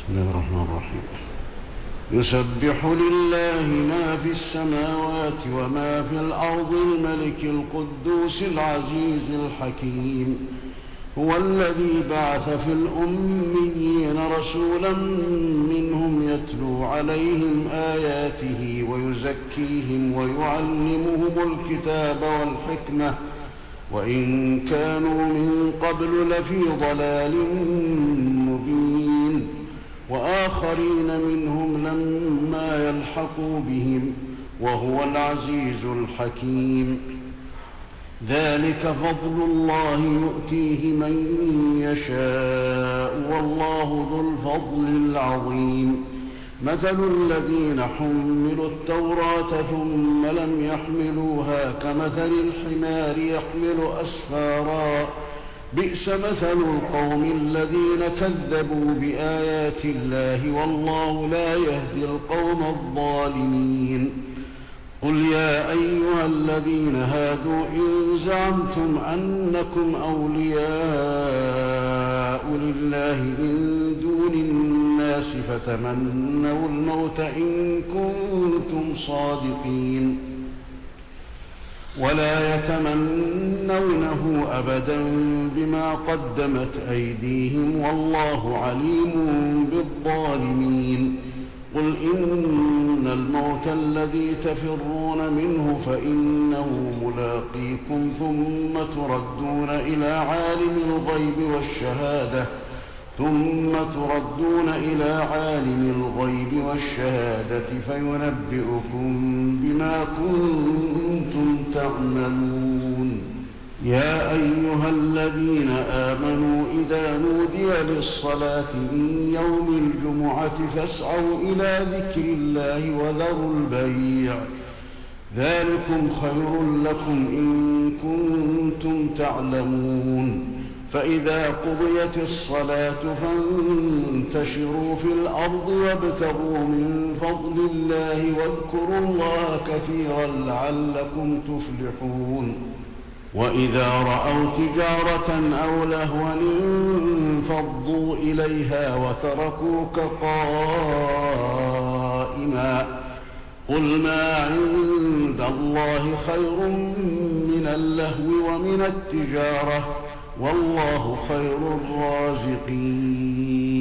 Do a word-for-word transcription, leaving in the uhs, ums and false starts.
بسم الله الرحمن الرحيم. يسبح لله ما في السماوات وما في الأرض الملك القدوس العزيز الحكيم. هو الذي بعث في الأميين رسولا منهم يتلو عليهم آياته ويزكيهم ويعلمهم الكتاب والحكمة وإن كانوا من قبل لفي ضلال مبين، وآخرين منهم لما يلحقوا بهم وهو العزيز الحكيم. ذلك فضل الله يؤتيه من يشاء والله ذو الفضل العظيم. مثل الذين حملوا التوراة ثم لم يحملوها كمثل الحمار يحمل أسفارا، بئس مثل القوم الذين كذبوا بآيات الله والله لا يهدي القوم الظالمين. قل يا أيها الذين هادوا إن زعمتم أنكم أولياء لله من دون الناس فتمنوا الموت إن كنتم صادقين ولا يتمنونه أبدا بما قدمت أيديهم والله عليم بالظالمين. قل إن الموت الذي تفرون منه فإنه ملاقيكم ثم تردون إلى عالم الغيب والشهادة ثم تردون إلى عالم الغيب والشهادة فينبئكم بما كنتم تعملون. يا أيها الذين آمنوا إذا نودي للصلاة من يوم الجمعة فاسعوا إلى ذكر الله وذروا البيع، ذلكم خير لكم إن كنتم تعلمون. فإذا قضيت الصلاة فانتشروا في الأرض وابتغوا من فضل الله واذكروا الله كثيرا لعلكم تفلحون. وإذا رأوا تجارة أو لهوا انفضوا إليها وتركوك قائما، قل ما عند الله خير من اللهو ومن التجارة والله خير الرازقين.